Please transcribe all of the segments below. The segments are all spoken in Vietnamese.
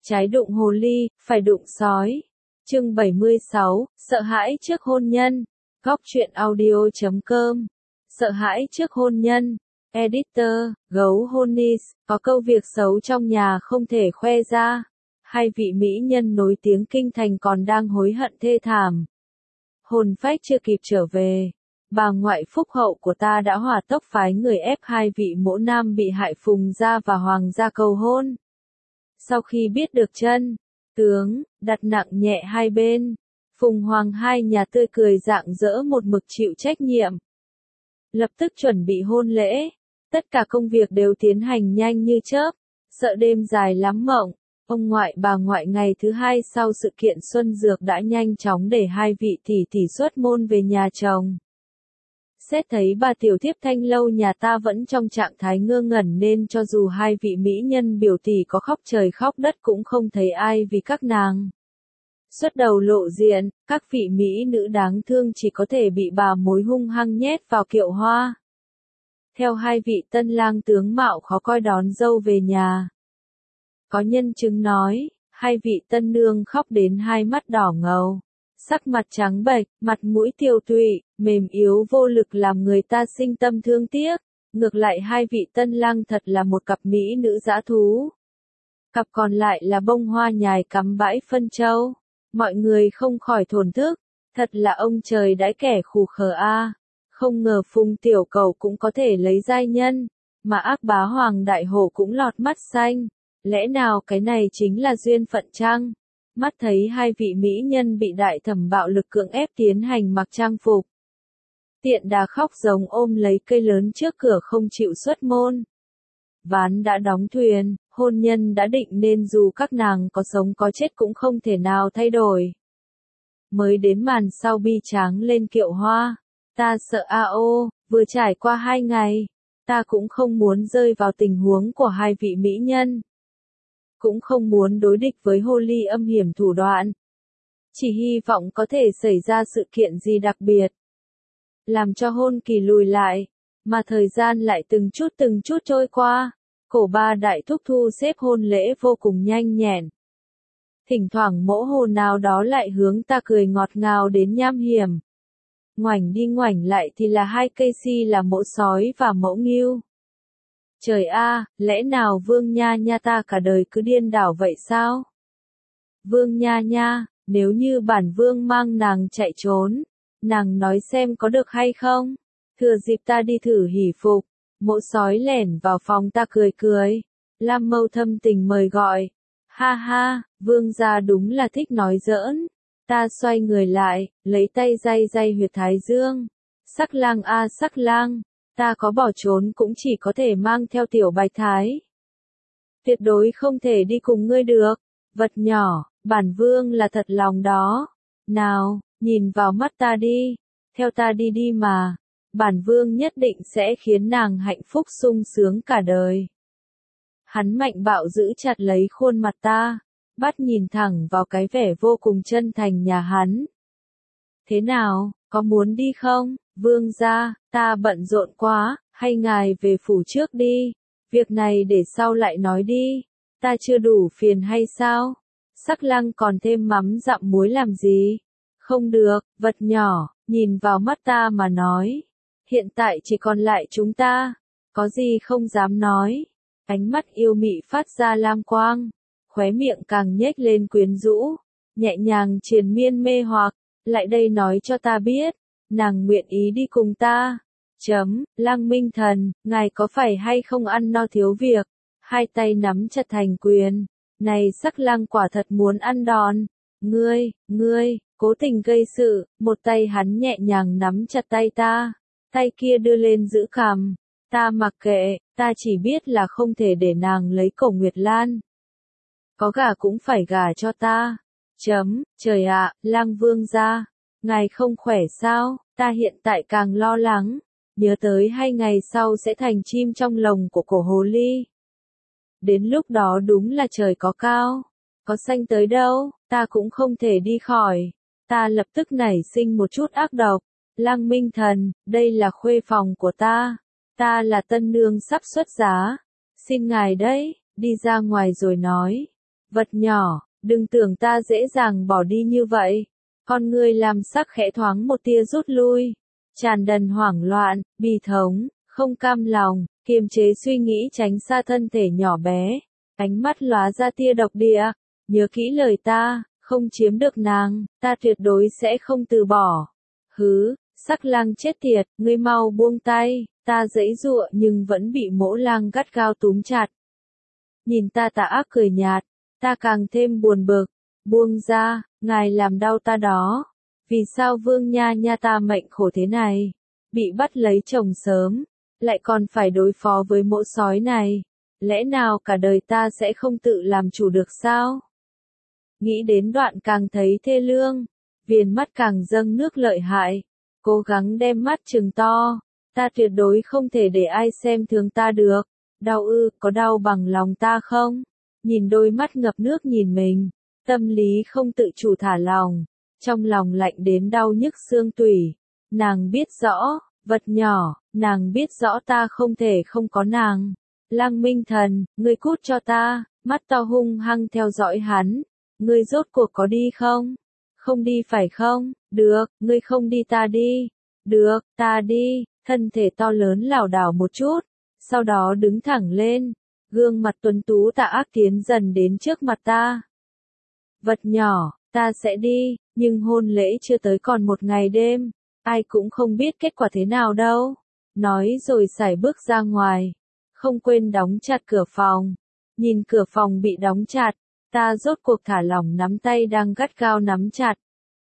Trái đụng hồ ly, phải đụng sói. Chương 76, sợ hãi trước hôn nhân. Góc truyện audio.com. Sợ hãi trước hôn nhân. Editor, gấu Honis, có câu việc xấu trong nhà không thể khoe ra. Hai vị mỹ nhân nổi tiếng kinh thành còn đang hối hận thê thảm. Hồn phách chưa kịp trở về. Bà ngoại phúc hậu của ta đã hỏa tốc phái người ép hai vị mỗ nam bị hại Phùng gia và Hoàng gia cầu hôn. Sau khi biết được chân tướng, đặt nặng nhẹ hai bên, Phùng Hoàng hai nhà tươi cười rạng rỡ một mực chịu trách nhiệm. Lập tức chuẩn bị hôn lễ, tất cả công việc đều tiến hành nhanh như chớp, sợ đêm dài lắm mộng. Ông ngoại bà ngoại ngày thứ hai sau sự kiện Xuân Dược đã nhanh chóng để hai vị tỷ xuất môn về nhà chồng. Xét thấy bà tiểu thiếp Thanh Lâu nhà ta vẫn trong trạng thái ngơ ngẩn nên cho dù hai vị mỹ nhân biểu tỷ có khóc trời khóc đất cũng không thấy ai vì các nàng xuất đầu lộ diện, các vị mỹ nữ đáng thương chỉ có thể bị bà mối hung hăng nhét vào kiệu hoa. Theo hai vị tân lang tướng mạo khó coi đón dâu về nhà. Có nhân chứng nói, hai vị tân nương khóc đến hai mắt đỏ ngầu, sắc mặt trắng bệch, mặt mũi tiều tụy, mềm yếu vô lực làm người ta sinh tâm thương tiếc. Ngược lại hai vị tân lang thật là một cặp mỹ nữ dã thú. Cặp còn lại là bông hoa nhài cắm bãi phân châu. Mọi người không khỏi thổn thức, thật là ông trời đãi kẻ khù khờ a. Không ngờ Phùng tiểu cầu cũng có thể lấy giai nhân, mà ác bá Hoàng đại hổ cũng lọt mắt xanh. Lẽ nào cái này chính là duyên phận chăng? Mắt thấy hai vị mỹ nhân bị đại thẩm bạo lực cưỡng ép tiến hành mặc trang phục. Tiện đà khóc giống ôm lấy cây lớn trước cửa không chịu xuất môn. Ván đã đóng thuyền, hôn nhân đã định nên dù các nàng có sống có chết cũng không thể nào thay đổi. Mới đến màn sau bi tráng lên kiệu hoa, ta sợ vừa trải qua 2 ngày, ta cũng không muốn rơi vào tình huống của hai vị mỹ nhân. Cũng không muốn đối địch với hồ ly âm hiểm thủ đoạn. Chỉ hy vọng có thể xảy ra sự kiện gì đặc biệt, làm cho hôn kỳ lùi lại, mà thời gian lại từng chút trôi qua. Cổ ba đại thúc thu xếp hôn lễ vô cùng nhanh nhẹn. Thỉnh thoảng mỗ hồ nào đó lại hướng ta cười ngọt ngào đến nham hiểm. Ngoảnh đi ngoảnh lại thì là hai cây si là mỗ sói và mỗ ngưu. Trời a, lẽ nào Vương Nha Nha ta cả đời cứ điên đảo vậy sao? Vương Nha Nha, nếu như bản Vương mang nàng chạy trốn, nàng nói xem có được hay không? Thừa dịp ta đi thử hỷ phục, mỗ sói lẻn vào phòng ta cười. Lam Mâu thâm tình mời gọi. Ha ha, Vương gia đúng là thích nói giỡn. Ta xoay người lại, lấy tay day huyệt thái dương. Sắc lang a sắc lang. Ta có bỏ trốn cũng chỉ có thể mang theo tiểu bạch thái. Tuyệt đối không thể đi cùng ngươi được. Vật nhỏ, bản Vương là thật lòng đó. Nào, nhìn vào mắt ta đi. Theo ta đi mà. Bản Vương nhất định sẽ khiến nàng hạnh phúc sung sướng cả đời. Hắn mạnh bạo giữ chặt lấy khuôn mặt ta. Bắt nhìn thẳng vào cái vẻ vô cùng chân thành nhà hắn. Thế nào, có muốn đi không? Vương gia, ta bận rộn quá, hay ngài về phủ trước đi. Việc này để sau lại nói đi. Ta chưa đủ phiền hay sao? Sắc lang còn thêm mắm dặm muối làm gì? Không được, vật nhỏ, nhìn vào mắt ta mà nói. Hiện tại chỉ còn lại chúng ta. Có gì không dám nói. Ánh mắt yêu mị phát ra lam quang. Khóe miệng càng nhếch lên quyến rũ. Nhẹ nhàng triền miên mê hoặc. Lại đây nói cho ta biết. Nàng nguyện ý đi cùng ta. Lăng Minh Thần, ngài có phải hay không ăn no thiếu việc? Hai tay nắm chặt thành quyền. Này sắc lang quả thật muốn ăn đòn. Ngươi, cố tình gây sự. Một tay hắn nhẹ nhàng nắm chặt tay ta. Tay kia đưa lên giữ cằm. Ta mặc kệ, ta chỉ biết là không thể để nàng lấy Cổ Nguyệt Lan. Có gả cũng phải gả cho ta. Trời ạ, Lang Vương gia, ngài không khỏe sao? Ta hiện tại càng lo lắng, nhớ tới 2 ngày sau sẽ thành chim trong lồng của cổ hồ ly. Đến lúc đó đúng là trời có cao, có xanh tới đâu, ta cũng không thể đi khỏi. Ta lập tức nảy sinh một chút ác độc. Lăng Minh Thần, đây là khuê phòng của ta. Ta là tân nương sắp xuất giá. Xin ngài đấy, đi ra ngoài rồi nói. Vật nhỏ, đừng tưởng ta dễ dàng bỏ đi như vậy. Con ngươi làm sắc khẽ thoáng một tia rút lui. Tràn đầy hoảng loạn, bi thống, không cam lòng, kiềm chế suy nghĩ tránh xa thân thể nhỏ bé. Ánh mắt lóe ra tia độc địa. Nhớ kỹ lời ta, không chiếm được nàng, ta tuyệt đối sẽ không từ bỏ. Hứ, sắc lang chết tiệt, ngươi mau buông tay. Ta giãy giụa nhưng vẫn bị mỗ lang gắt gao túm chặt. Nhìn ta tà ác cười nhạt, ta càng thêm buồn bực. Buông ra, ngài làm đau ta đó. Vì sao Vương Nha Nha ta mệnh khổ thế này? Bị bắt lấy chồng sớm, lại còn phải đối phó với mỗ sói này. Lẽ nào cả đời ta sẽ không tự làm chủ được sao? Nghĩ đến đoạn càng thấy thê lương, viền mắt càng dâng nước lợi hại. Cố gắng đem mắt trừng to, ta tuyệt đối không thể để ai xem thường ta được. Đau ư, có đau bằng lòng ta không? Nhìn đôi mắt ngập nước nhìn mình, tâm lý không tự chủ thả lòng, trong lòng lạnh đến đau nhức xương tủy. Nàng biết rõ, vật nhỏ, nàng biết rõ ta không thể không có nàng. Lăng Minh Thần, ngươi cút cho ta, mắt to hung hăng theo dõi hắn. Ngươi rốt cuộc có đi không? Không đi phải không? Được, ngươi không đi ta đi. Được, ta đi. Thân thể to lớn lảo đảo một chút, sau đó đứng thẳng lên, gương mặt tuấn tú tà ác tiến dần đến trước mặt ta. Vật nhỏ, ta sẽ đi, nhưng hôn lễ chưa tới còn một ngày đêm, ai cũng không biết kết quả thế nào đâu. Nói rồi sải bước ra ngoài, không quên đóng chặt cửa phòng. Nhìn cửa phòng bị đóng chặt, ta rốt cuộc thả lỏng nắm tay đang gắt gao nắm chặt.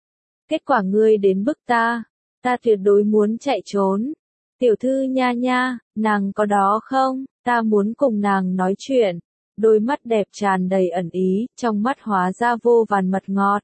Kết quả ngươi đến bức ta tuyệt đối muốn chạy trốn. Tiểu thư Nha Nha, nàng có đó không? Ta muốn cùng nàng nói chuyện. Đôi mắt đẹp tràn đầy ẩn ý, trong mắt hóa ra vô vàn mật ngọt.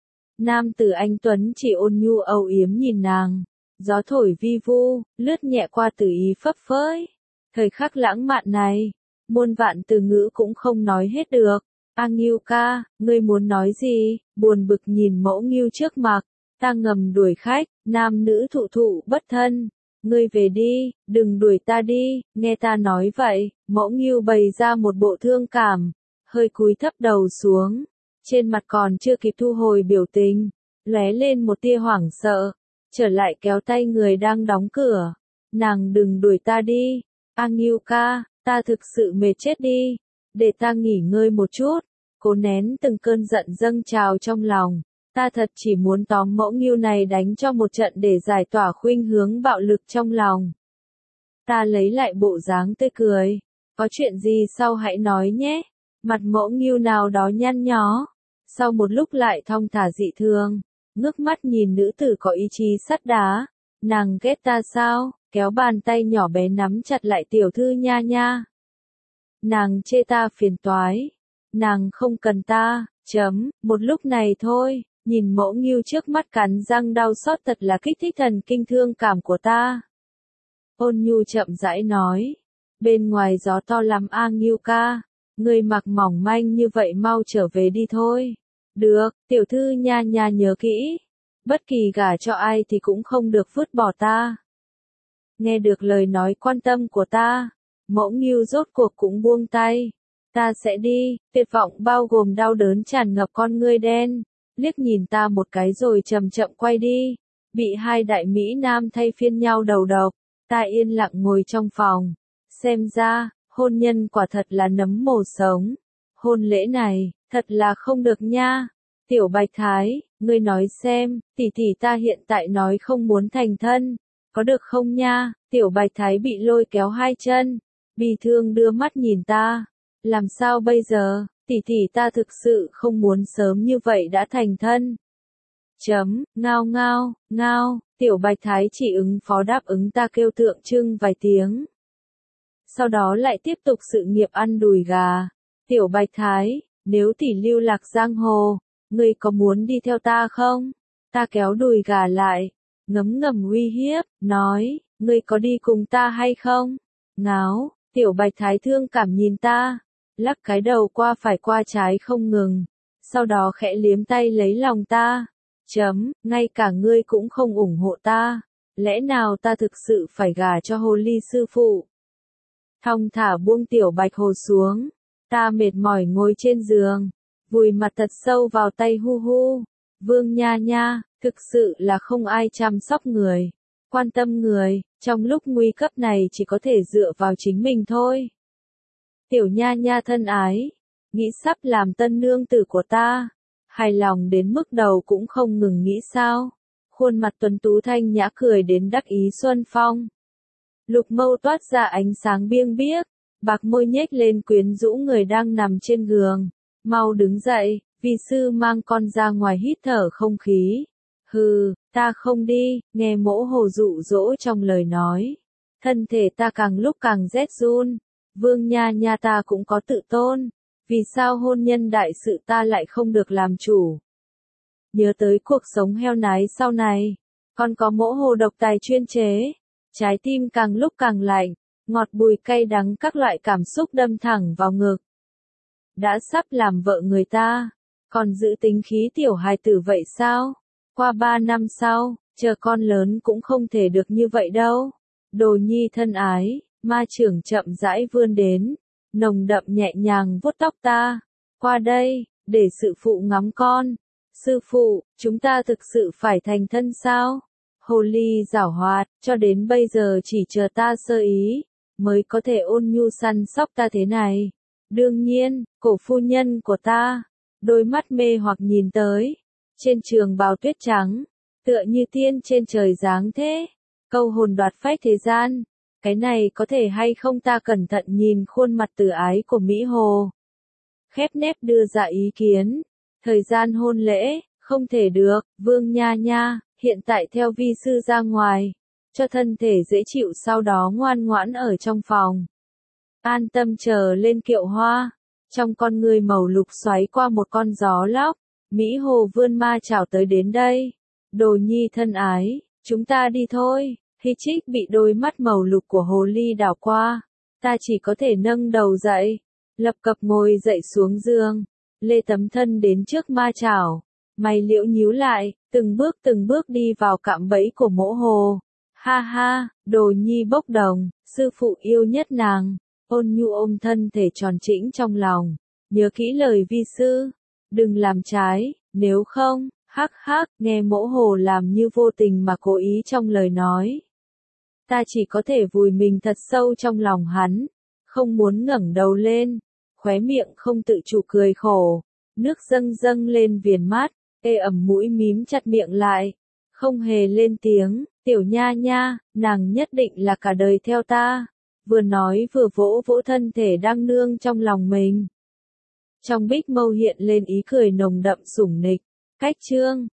Nam tử anh tuấn chỉ ôn nhu âu yếm nhìn nàng. Gió thổi vi vu, lướt nhẹ qua từ ý phấp phới. Thời khắc lãng mạn này, muôn vạn từ ngữ cũng không nói hết được. A Ngưu ca, ngươi muốn nói gì? Buồn bực nhìn mẫu Ngưu trước mặt. Ta ngầm đuổi khách, nam nữ thụ thụ bất thân. Ngươi về đi, đừng đuổi ta đi, nghe ta nói vậy. Mẫu Ngưu bày ra một bộ thương cảm, hơi cúi thấp đầu xuống. Trên mặt còn chưa kịp thu hồi biểu tình, lóe lên một tia hoảng sợ, trở lại kéo tay người đang đóng cửa. Nàng đừng đuổi ta đi, A Ngưu ca, ta thực sự mệt chết đi, để ta nghỉ ngơi một chút. Cố nén từng cơn giận dâng trào trong lòng, ta thật chỉ muốn tóm mẫu Ngưu này đánh cho một trận để giải tỏa khuynh hướng bạo lực trong lòng. Ta lấy lại bộ dáng tươi cười, có chuyện gì sau hãy nói nhé. Mặt mẫu Ngưu nào đó nhăn nhó, sau một lúc lại thong thả dị thường, ngước mắt nhìn nữ tử có ý chí sắt đá. Nàng ghét ta sao? Kéo bàn tay nhỏ bé nắm chặt lại tiểu thư Nha Nha. Nàng chê ta phiền toái. Nàng không cần ta, một lúc này thôi. Nhìn mẫu Ngưu trước mắt cắn răng đau xót thật là kích thích thần kinh thương cảm của ta. Ôn nhu chậm rãi nói. Bên ngoài gió to lắm A Ngưu ca. Ngươi mặc mỏng manh như vậy mau trở về đi thôi. Được, tiểu thư Nha Nha nhớ kỹ. Bất kỳ gả cho ai thì cũng không được vứt bỏ ta. Nghe được lời nói quan tâm của ta, mẫu Ngưu rốt cuộc cũng buông tay. Ta sẽ đi, tuyệt vọng bao gồm đau đớn tràn ngập con ngươi đen. Liếc nhìn ta một cái rồi chậm chậm quay đi. Bị hai đại mỹ nam thay phiên nhau đầu độc, ta yên lặng ngồi trong phòng. Xem ra, hôn nhân quả thật là nấm mồ sống. Hôn lễ này, thật là không được nha. Tiểu Bạch Thái, ngươi nói xem, tỷ tỷ ta hiện tại nói không muốn thành thân. Có được không nha? Tiểu Bạch Thái bị lôi kéo hai chân, bi thương đưa mắt nhìn ta. Làm sao bây giờ? Tỷ tỷ ta thực sự không muốn sớm như vậy đã thành thân. Ngao ngao, ngao, Tiểu Bạch Thái chỉ ứng phó đáp ứng ta kêu tượng trưng vài tiếng. Sau đó lại tiếp tục sự nghiệp ăn đùi gà. Tiểu Bạch Thái, nếu tỷ lưu lạc giang hồ, ngươi có muốn đi theo ta không? Ta kéo đùi gà lại, ngấm ngầm uy hiếp, nói, ngươi có đi cùng ta hay không? Ngáo, Tiểu Bạch Thái thương cảm nhìn ta, lắc cái đầu qua phải qua trái không ngừng, sau đó khẽ liếm tay lấy lòng ta. Ngay cả ngươi cũng không ủng hộ ta, lẽ nào ta thực sự phải gả cho hồ ly sư phụ? Thong thả buông Tiểu Bạch Hồ xuống, ta mệt mỏi ngồi trên giường, vùi mặt thật sâu vào tay hu hu. Vương Nha Nha, thực sự là không ai chăm sóc người, quan tâm người, trong lúc nguy cấp này chỉ có thể dựa vào chính mình thôi. Tiểu Nha Nha thân ái, nghĩ sắp làm tân nương tử của ta, hài lòng đến mức đầu cũng không ngừng nghĩ sao. Khuôn mặt tuấn tú thanh nhã cười đến đắc ý xuân phong. Lục mâu toát ra ánh sáng biêng biếc, bạc môi nhếch lên quyến rũ người đang nằm trên giường. Mau đứng dậy, vi sư mang con ra ngoài hít thở không khí. Hừ, ta không đi, nghe mỗ hồ dụ dỗ trong lời nói. Thân thể ta càng lúc càng rét run. Vương Nha Nha ta cũng có tự tôn. Vì sao hôn nhân đại sự ta lại không được làm chủ? Nhớ tới cuộc sống heo nái sau này, còn có mỗ hồ độc tài chuyên chế. Trái tim càng lúc càng lạnh, ngọt bùi cay đắng các loại cảm xúc đâm thẳng vào ngực. Đã sắp làm vợ người ta, còn giữ tính khí tiểu hài tử vậy sao? Qua 3 năm sau, chờ con lớn cũng không thể được như vậy đâu. Đồ nhi thân ái, ma trưởng chậm rãi vươn đến, nồng đậm nhẹ nhàng vuốt tóc ta. Qua đây, để sư phụ ngắm con. Sư phụ, chúng ta thực sự phải thành thân sao? Hồ ly giảo hoạt, cho đến bây giờ chỉ chờ ta sơ ý, mới có thể ôn nhu săn sóc ta thế này. Đương nhiên, cổ phu nhân của ta, đôi mắt mê hoặc nhìn tới, trên trường bào tuyết trắng, tựa như tiên trên trời giáng thế, câu hồn đoạt phách thế gian. Cái này có thể hay không ta cẩn thận nhìn khuôn mặt từ ái của Mỹ Hồ. Khép nép đưa ra ý kiến, thời gian hôn lễ, không thể được, Vương Nha Nha, hiện tại theo vi sư ra ngoài, cho thân thể dễ chịu sau đó ngoan ngoãn ở trong phòng. An tâm chờ lên kiệu hoa, trong con người màu lục xoáy qua một con gió lốc, Mỹ Hồ vươn ma chảo tới đến đây. Đồ nhi thân ái, chúng ta đi thôi. Hi Trích bị đôi mắt màu lục của hồ ly đảo qua, ta chỉ có thể nâng đầu dậy, lập cập ngồi dậy xuống giường, lê tấm thân đến trước ma chảo, mày liễu nhíu lại, từng bước đi vào cạm bẫy của mỗ hồ. Ha ha, đồ nhi bốc đồng, sư phụ yêu nhất nàng, ôn nhu ôm thân thể tròn trĩnh trong lòng, nhớ kỹ lời vi sư, đừng làm trái, nếu không, hắc hắc, nghe mỗ hồ làm như vô tình mà cố ý trong lời nói. Ta chỉ có thể vùi mình thật sâu trong lòng hắn, không muốn ngẩng đầu lên, khóe miệng không tự chủ cười khổ, nước dâng dâng lên viền mắt, ê ẩm mũi mím chặt miệng lại, không hề lên tiếng. Tiểu Nha Nha, nàng nhất định là cả đời theo ta, vừa nói vừa vỗ vỗ thân thể đang nương trong lòng mình. Trong bích mâu hiện lên ý cười nồng đậm sủng nịch, cách chương